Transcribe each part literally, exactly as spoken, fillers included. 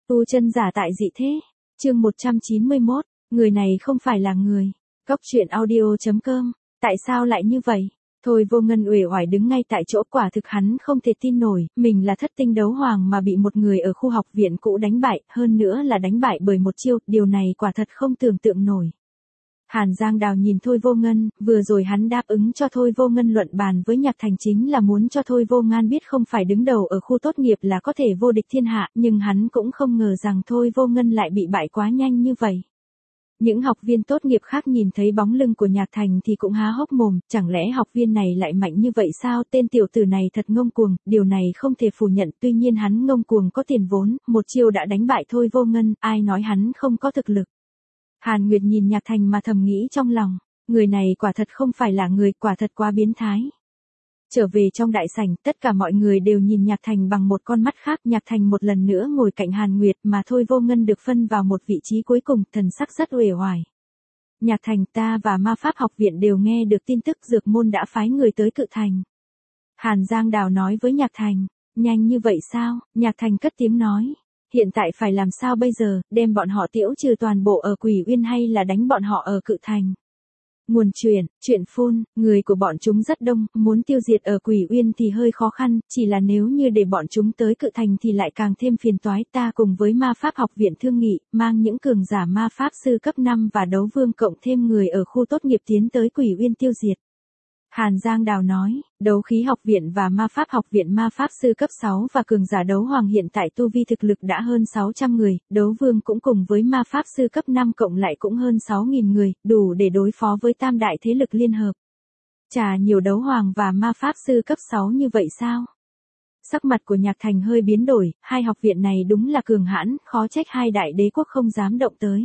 Tu chân giả tại dị thế. Chương một trăm chín mươi mốt, người này không phải là người. Cốc truyện audio chấm com. Tại sao lại như vậy? Thôi Vô Ngân uể oải đứng ngay tại chỗ, quả thực hắn không thể tin nổi, mình là thất tinh đấu hoàng mà bị một người ở khu học viện cũ đánh bại, hơn nữa là đánh bại bởi một chiêu, điều này quả thật không tưởng tượng nổi. Hàn Giang Đào nhìn Thôi Vô Ngân, vừa rồi hắn đáp ứng cho Thôi Vô Ngân luận bàn với Nhạc Thành chính là muốn cho Thôi Vô Ngân biết không phải đứng đầu ở khu tốt nghiệp là có thể vô địch thiên hạ, nhưng hắn cũng không ngờ rằng Thôi Vô Ngân lại bị bại quá nhanh như vậy. Những học viên tốt nghiệp khác nhìn thấy bóng lưng của Nhạc Thành thì cũng há hốc mồm, chẳng lẽ học viên này lại mạnh như vậy sao? Tên tiểu tử này thật ngông cuồng, điều này không thể phủ nhận, tuy nhiên hắn ngông cuồng có tiền vốn, một chiêu đã đánh bại Thôi Vô Ngân, ai nói hắn không có thực lực. Hàn Nguyệt nhìn Nhạc Thành mà thầm nghĩ trong lòng, người này quả thật không phải là người, quả thật quá biến thái. Trở về trong đại sảnh, tất cả mọi người đều nhìn Nhạc Thành bằng một con mắt khác. Nhạc Thành một lần nữa ngồi cạnh Hàn Nguyệt, mà Thôi Vô Ngân được phân vào một vị trí cuối cùng, thần sắc rất uể oải. Nhạc Thành, ta và Ma Pháp học viện đều nghe được tin tức Dược môn đã phái người tới Cự Thành. Hàn Giang Đào nói với Nhạc Thành, nhanh như vậy sao? Nhạc Thành cất tiếng nói, hiện tại phải làm sao bây giờ, đem bọn họ tiễu trừ toàn bộ ở Quỷ Uyên hay là đánh bọn họ ở Cự Thành? Nguồn truyền, chuyện phun, người của bọn chúng rất đông, muốn tiêu diệt ở Quỷ Uyên thì hơi khó khăn, chỉ là nếu như để bọn chúng tới Cự Thành thì lại càng thêm phiền toái. Ta cùng với Ma Pháp học viện thương nghị, mang những cường giả ma pháp sư cấp năm và đấu vương cộng thêm người ở khu tốt nghiệp tiến tới Quỷ Uyên tiêu diệt. Hàn Giang Đào nói, đấu khí học viện và ma pháp học viện ma pháp sư cấp sáu và cường giả đấu hoàng hiện tại tu vi thực lực đã hơn sáu trăm người, đấu vương cũng cùng với ma pháp sư cấp năm cộng lại cũng hơn sáu nghìn người, đủ để đối phó với tam đại thế lực liên hợp. Chà, nhiều đấu hoàng và ma pháp sư cấp sáu như vậy sao? Sắc mặt của Nhạc Thành hơi biến đổi, hai học viện này đúng là cường hãn, khó trách hai đại đế quốc không dám động tới.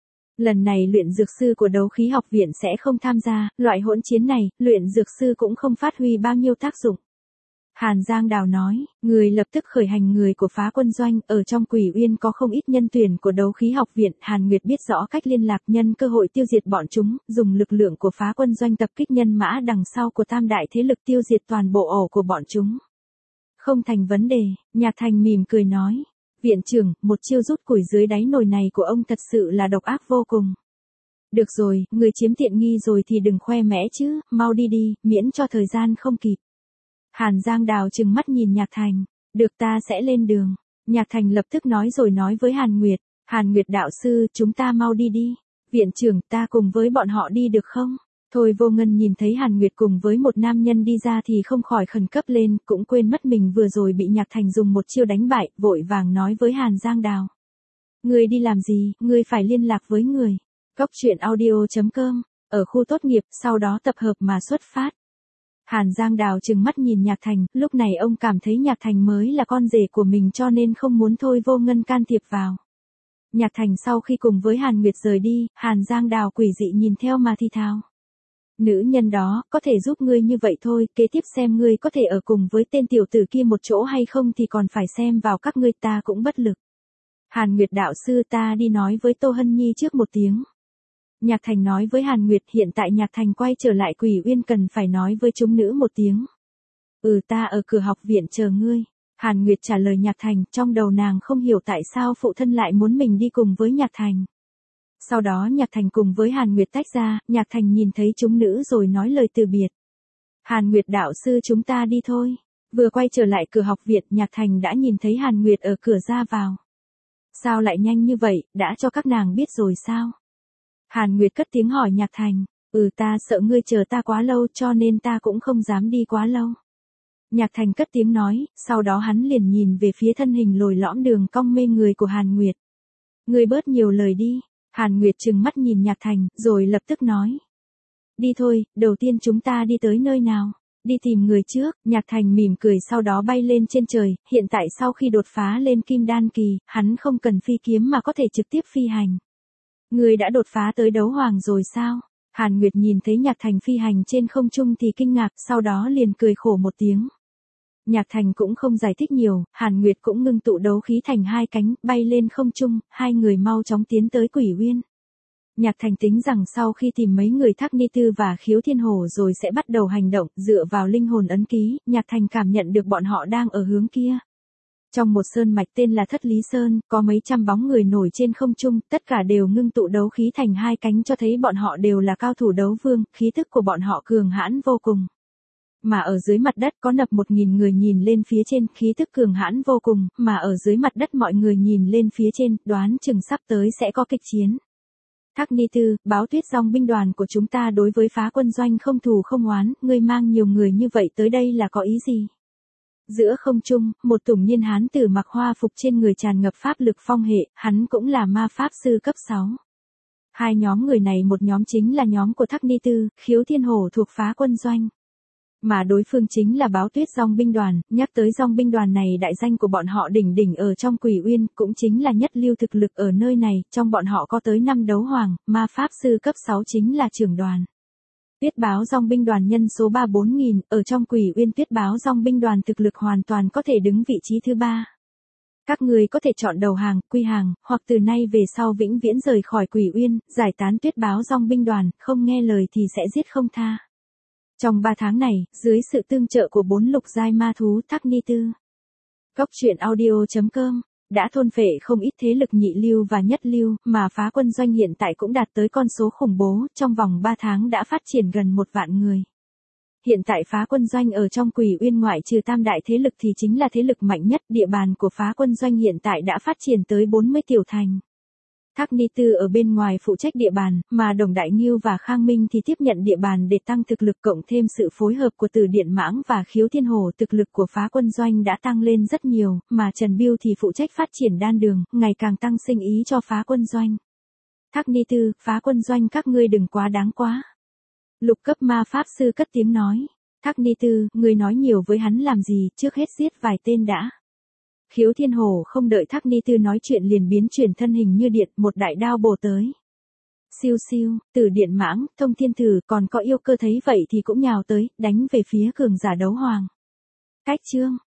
Lần này luyện dược sư của đấu khí học viện sẽ không tham gia, loại hỗn chiến này, luyện dược sư cũng không phát huy bao nhiêu tác dụng. Hàn Giang Đào nói, người lập tức khởi hành người của phá quân doanh, ở trong Quỷ Uyên có không ít nhân tuyển của đấu khí học viện. Hàn Nguyệt biết rõ cách liên lạc, nhân cơ hội tiêu diệt bọn chúng, dùng lực lượng của phá quân doanh tập kích nhân mã đằng sau của tam đại thế lực tiêu diệt toàn bộ ổ của bọn chúng. Không thành vấn đề, Nhạc Thành mỉm cười nói. Viện trưởng, một chiêu rút củi dưới đáy nồi này của ông thật sự là độc ác vô cùng. Được rồi, người chiếm tiện nghi rồi thì đừng khoe mẽ chứ, mau đi đi, miễn cho thời gian không kịp. Hàn Giang Đào trừng mắt nhìn Nhạc Thành, được, ta sẽ lên đường. Nhạc Thành lập tức nói rồi nói với Hàn Nguyệt, Hàn Nguyệt đạo sư, chúng ta mau đi đi. Viện trưởng, ta cùng với bọn họ đi được không? Thôi Vô Ngân nhìn thấy Hàn Nguyệt cùng với một nam nhân đi ra thì không khỏi khẩn cấp lên, cũng quên mất mình vừa rồi bị Nhạc Thành dùng một chiêu đánh bại, vội vàng nói với Hàn Giang Đào. Ngươi đi làm gì, ngươi phải liên lạc với người. Cốc truyện audio chấm com, ở khu tốt nghiệp, sau đó tập hợp mà xuất phát. Hàn Giang Đào trừng mắt nhìn Nhạc Thành, lúc này ông cảm thấy Nhạc Thành mới là con rể của mình cho nên không muốn Thôi Vô Ngân can thiệp vào. Nhạc Thành sau khi cùng với Hàn Nguyệt rời đi, Hàn Giang Đào quỷ dị nhìn theo mà thi thào. Nữ nhân đó, có thể giúp ngươi như vậy thôi, kế tiếp xem ngươi có thể ở cùng với tên tiểu tử kia một chỗ hay không thì còn phải xem vào các ngươi, ta cũng bất lực. Hàn Nguyệt đạo sư, ta đi nói với Tô Hân Nhi trước một tiếng. Nhạc Thành nói với Hàn Nguyệt, hiện tại Nhạc Thành quay trở lại Quỷ Uyên cần phải nói với chúng nữ một tiếng. Ừ, ta ở cửa học viện chờ ngươi. Hàn Nguyệt trả lời Nhạc Thành, trong đầu nàng không hiểu tại sao phụ thân lại muốn mình đi cùng với Nhạc Thành. Sau đó Nhạc Thành cùng với Hàn Nguyệt tách ra, Nhạc Thành nhìn thấy chúng nữ rồi nói lời từ biệt. Hàn Nguyệt đạo sư, chúng ta đi thôi. Vừa quay trở lại cửa học viện, Nhạc Thành đã nhìn thấy Hàn Nguyệt ở cửa ra vào. Sao lại nhanh như vậy, đã cho các nàng biết rồi sao? Hàn Nguyệt cất tiếng hỏi Nhạc Thành, ừ, ta sợ ngươi chờ ta quá lâu cho nên ta cũng không dám đi quá lâu. Nhạc Thành cất tiếng nói, sau đó hắn liền nhìn về phía thân hình lồi lõm đường cong mê người của Hàn Nguyệt. Ngươi bớt nhiều lời đi. Hàn Nguyệt trừng mắt nhìn Nhạc Thành, rồi lập tức nói. Đi thôi, đầu tiên chúng ta đi tới nơi nào? Đi tìm người trước. Nhạc Thành mỉm cười sau đó bay lên trên trời, hiện tại sau khi đột phá lên Kim Đan kỳ, hắn không cần phi kiếm mà có thể trực tiếp phi hành. Người đã đột phá tới đấu hoàng rồi sao? Hàn Nguyệt nhìn thấy Nhạc Thành phi hành trên không trung thì kinh ngạc, sau đó liền cười khổ một tiếng. Nhạc Thành cũng không giải thích nhiều, Hàn Nguyệt cũng ngưng tụ đấu khí thành hai cánh, bay lên không trung, hai người mau chóng tiến tới Quỷ Uyên. Nhạc Thành tính rằng sau khi tìm mấy người Thác Ni Tư và Khiếu Thiên Hổ rồi sẽ bắt đầu hành động, dựa vào linh hồn ấn ký, Nhạc Thành cảm nhận được bọn họ đang ở hướng kia. Trong một sơn mạch tên là Thất Lý Sơn, có mấy trăm bóng người nổi trên không trung, tất cả đều ngưng tụ đấu khí thành hai cánh cho thấy bọn họ đều là cao thủ đấu vương, khí tức của bọn họ cường hãn vô cùng. Mà ở dưới mặt đất có nập một nghìn người nhìn lên phía trên, khí tức cường hãn vô cùng, mà ở dưới mặt đất mọi người nhìn lên phía trên, đoán chừng sắp tới sẽ có kịch chiến. Thác Ni Tư, báo Tuyết Dòng binh đoàn của chúng ta đối với Phá Quân Doanh không thù không oán, ngươi mang nhiều người như vậy tới đây là có ý gì? Giữa không trung, một tủng niên hán tử mặc hoa phục trên người tràn ngập pháp lực phong hệ, hắn cũng là ma pháp sư cấp sáu. Hai nhóm người này một nhóm chính là nhóm của Thác Ni Tư, Khiếu Thiên Hổ thuộc Phá Quân Doanh. Mà đối phương chính là Báo Tuyết Dòng binh đoàn, nhắc tới dòng binh đoàn này đại danh của bọn họ đỉnh đỉnh ở trong Quỷ Uyên, cũng chính là nhất lưu thực lực ở nơi này, trong bọn họ có tới năm đấu hoàng, ma pháp sư cấp sáu chính là trưởng đoàn. Tuyết báo dòng binh đoàn nhân số ba bốn nghìn, ở trong Quỷ Uyên tuyết báo dòng binh đoàn thực lực hoàn toàn có thể đứng vị trí thứ ba. Các người có thể chọn đầu hàng, quy hàng, hoặc từ nay về sau vĩnh viễn rời khỏi Quỷ Uyên, giải tán tuyết báo dòng binh đoàn, không nghe lời thì sẽ giết không tha. Trong ba tháng này, dưới sự tương trợ của bốn lục giai ma thú Thác Ni Tư, Cốc truyện audio chấm com đã thôn phệ không ít thế lực nhị lưu và nhất lưu, mà Phá Quân Doanh hiện tại cũng đạt tới con số khủng bố, trong vòng ba tháng đã phát triển gần một vạn người. Hiện tại Phá Quân Doanh ở trong Quỷ Uyên ngoại trừ tam đại thế lực thì chính là thế lực mạnh nhất, địa bàn của Phá Quân Doanh hiện tại đã phát triển tới bốn mươi tiểu thành. Thác Ni Tư ở bên ngoài phụ trách địa bàn, mà Đồng Đại Ngưu và Khang Minh thì tiếp nhận địa bàn để tăng thực lực, cộng thêm sự phối hợp của Từ Điện Mãng và Khiếu Thiên Hổ, thực lực của Phá Quân Doanh đã tăng lên rất nhiều, mà Trần Biêu thì phụ trách phát triển đan đường, ngày càng tăng sinh ý cho Phá Quân Doanh. Thác Ni Tư, Phá Quân Doanh các ngươi đừng quá đáng quá. Lục cấp ma pháp sư cất tiếng nói. Thác Ni Tư, ngươi nói nhiều với hắn làm gì, trước hết giết vài tên đã. Khiếu Thiên Hổ không đợi Thác Ni Tư nói chuyện liền biến chuyển thân hình như điện, một đại đao bổ tới. Siêu siêu, Từ Điện Mãng, Thông Thiên Thử còn có yêu cơ thấy vậy thì cũng nhào tới, đánh về phía cường giả đấu hoàng. Cách chương.